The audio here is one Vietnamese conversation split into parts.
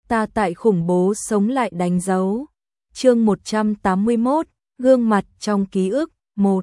ta tại khủng bố sống lại đánh dấu. Chương 181, gương mặt trong ký ức 1.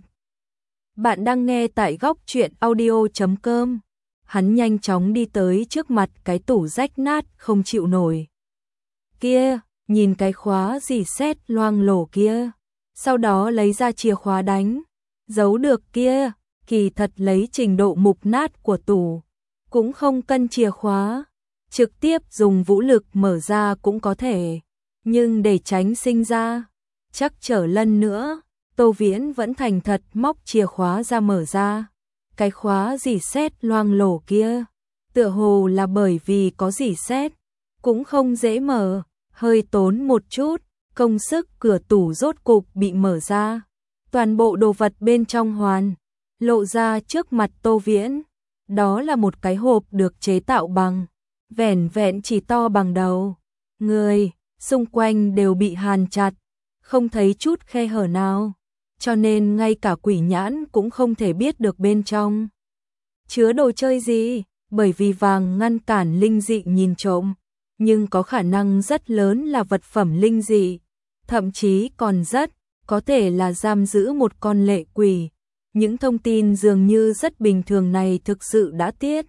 Bạn đang nghe tại góc truyện audio.com. Hắn nhanh chóng đi tới trước mặt cái tủ rách nát không chịu nổi. Kia, nhìn cái khóa rỉ sét loang lổ kia. Sau đó lấy ra chìa khóa đánh. Giấu được kia, kỳ thật lấy trình độ mục nát của tủ. Cũng không cân chìa khóa. Trực tiếp dùng vũ lực mở ra cũng có thể. Nhưng để tránh sinh ra chắc trở lần nữa, Tô Viễn vẫn thành thật móc chìa khóa ra mở ra. Cái khóa rỉ sét loang lổ kia, tựa hồ là bởi vì có rỉ sét, cũng không dễ mở, hơi tốn một chút, công sức cửa tủ rốt cục bị mở ra. Toàn bộ đồ vật bên trong hoàn lộ ra trước mặt Tô Viễn. Đó là một cái hộp được chế tạo bằng vẻn vẹn chỉ to bằng đầu người, xung quanh đều bị hàn chặt, không thấy chút khe hở nào, cho nên ngay cả quỷ nhãn cũng không thể biết được bên trong chứa đồ chơi gì, bởi vì vàng ngăn cản linh dị nhìn trộm, nhưng có khả năng rất lớn là vật phẩm linh dị, thậm chí còn rất có thể là giam giữ một con lệ quỷ. Những thông tin dường như rất bình thường này thực sự đã tiết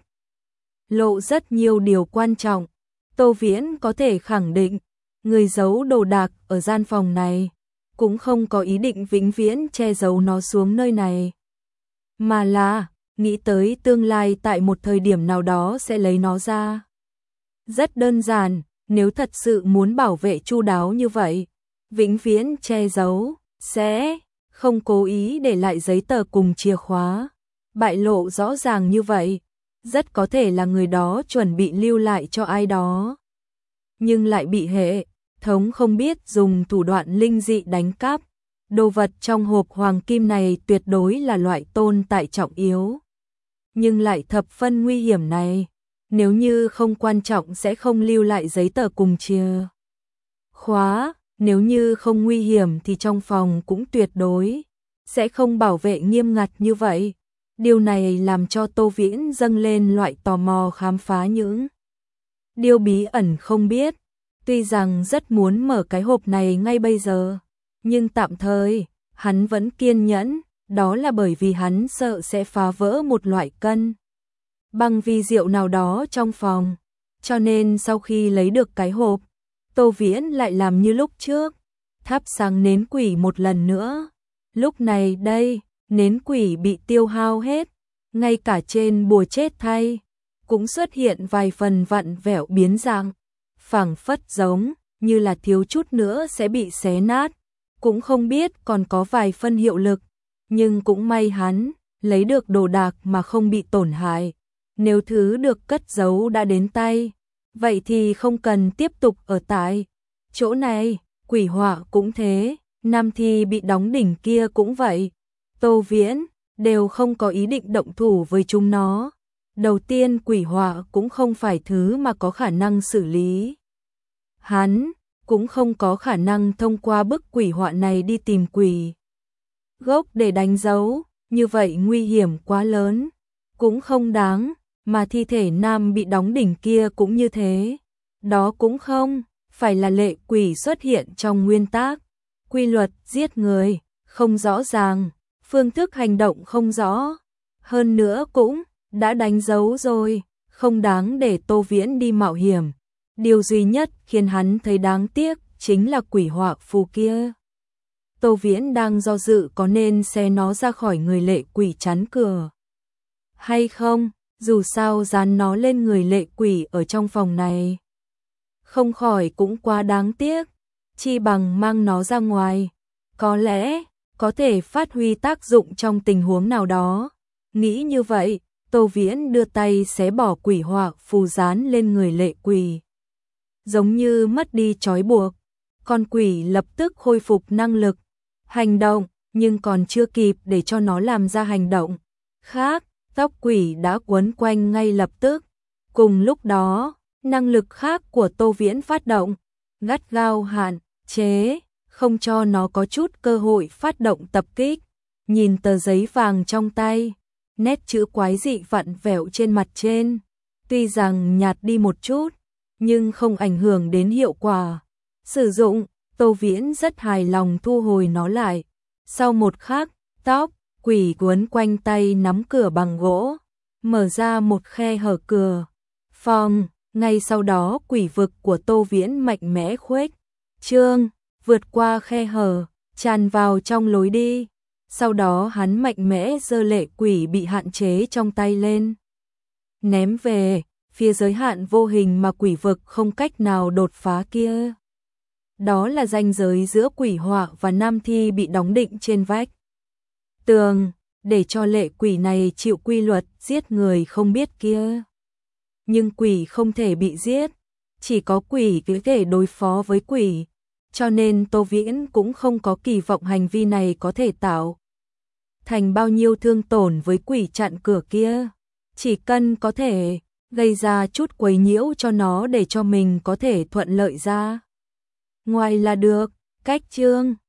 lộ rất nhiều điều quan trọng. Tô Viễn có thể khẳng định, người giấu đồ đạc ở gian phòng này cũng không có ý định vĩnh viễn che giấu nó xuống nơi này, mà là nghĩ tới tương lai tại một thời điểm nào đó sẽ lấy nó ra. Rất đơn giản, nếu thật sự muốn bảo vệ chu đáo như vậy, vĩnh viễn che giấu, sẽ không cố ý để lại giấy tờ cùng chìa khóa. Bại lộ rõ ràng như vậy, rất có thể là người đó chuẩn bị lưu lại cho ai đó, nhưng lại bị hệ thống không biết dùng thủ đoạn linh dị đánh cắp. Đồ vật trong hộp hoàng kim này tuyệt đối là loại tồn tại trọng yếu, nhưng lại thập phân nguy hiểm này. Nếu như không quan trọng sẽ không lưu lại giấy tờ cùng chìa khóa, nếu như không nguy hiểm thì trong phòng cũng tuyệt đối sẽ không bảo vệ nghiêm ngặt như vậy. Điều này làm cho Tô Viễn dâng lên loại tò mò khám phá những điều bí ẩn không biết. Tuy rằng rất muốn mở cái hộp này ngay bây giờ, nhưng tạm thời hắn vẫn kiên nhẫn, đó là bởi vì hắn sợ sẽ phá vỡ một loại cân bằng vi diệu nào đó trong phòng. Cho nên sau khi lấy được cái hộp, Tô Viễn lại làm như lúc trước, thắp sáng nến quỷ một lần nữa. Lúc này đây, nến quỷ bị tiêu hao hết, ngay cả trên bùa chết thay cũng xuất hiện vài phần vặn vẹo biến dạng, phảng phất giống như là thiếu chút nữa sẽ bị xé nát, cũng không biết còn có vài phân hiệu lực, nhưng cũng may hắn lấy được đồ đạc mà không bị tổn hại. Nếu thứ được cất giấu đã đến tay, vậy thì không cần tiếp tục ở tại chỗ này. Quỷ họa cũng thế, nam thi bị đóng đỉnh kia cũng vậy. Tô Viễn đều không có ý định động thủ với chúng nó. Đầu tiên quỷ họa cũng không phải thứ mà có khả năng xử lý. Hắn cũng không có khả năng thông qua bức quỷ họa này đi tìm quỷ gốc để đánh dấu, như vậy nguy hiểm quá lớn, cũng không đáng. Mà thi thể nam bị đóng đỉnh kia cũng như thế, đó cũng không phải là lệ quỷ xuất hiện trong nguyên tắc. Quy luật giết người không rõ ràng, phương thức hành động không rõ, hơn nữa cũng đã đánh dấu rồi, không đáng để Tô Viễn đi mạo hiểm. Điều duy nhất khiến hắn thấy đáng tiếc chính là quỷ họa phù kia. Tô Viễn đang do dự có nên xé nó ra khỏi người lệ quỷ chắn cửa hay không. Dù sao dán nó lên người lệ quỷ ở trong phòng này không khỏi cũng quá đáng tiếc, chi bằng mang nó ra ngoài, có lẽ có thể phát huy tác dụng trong tình huống nào đó. Nghĩ như vậy, Tô Viễn đưa tay xé bỏ quỷ họa phù dán lên người lệ quỷ. Giống như mất đi trói buộc, con quỷ lập tức khôi phục năng lực hành động, nhưng còn chưa kịp để cho nó làm ra hành động khác, tóc quỷ đã quấn quanh ngay lập tức. Cùng lúc đó, năng lực khác của Tô Viễn phát động, gắt gao hạn chế, không cho nó có chút cơ hội phát động tập kích. Nhìn tờ giấy vàng trong tay, nét chữ quái dị vặn vẹo trên mặt trên, tuy rằng nhạt đi một chút, nhưng không ảnh hưởng đến hiệu quả sử dụng. Tô Viễn rất hài lòng thu hồi nó lại. Sau một khắc, tóc quỷ quấn quanh tay nắm cửa bằng gỗ, mở ra một khe hở cửa phòng. Ngay sau đó quỷ vực của Tô Viễn mạnh mẽ khuếch trương, vượt qua khe hở, tràn vào trong lối đi. Sau đó hắn mạnh mẽ giơ lệ quỷ bị hạn chế trong tay lên, ném về phía giới hạn vô hình mà quỷ vực không cách nào đột phá kia. Đó là ranh giới giữa quỷ họa và nam thi bị đóng định trên vách tường, để cho lệ quỷ này chịu quy luật giết người không biết kia. Nhưng quỷ không thể bị giết, chỉ có quỷ có thể đối phó với quỷ, cho nên Tô Viễn cũng không có kỳ vọng hành vi này có thể tạo thành bao nhiêu thương tổn với quỷ chặn cửa kia. Chỉ cần có thể gây ra chút quấy nhiễu cho nó để cho mình có thể thuận lợi ra ngoài là được. Cách chương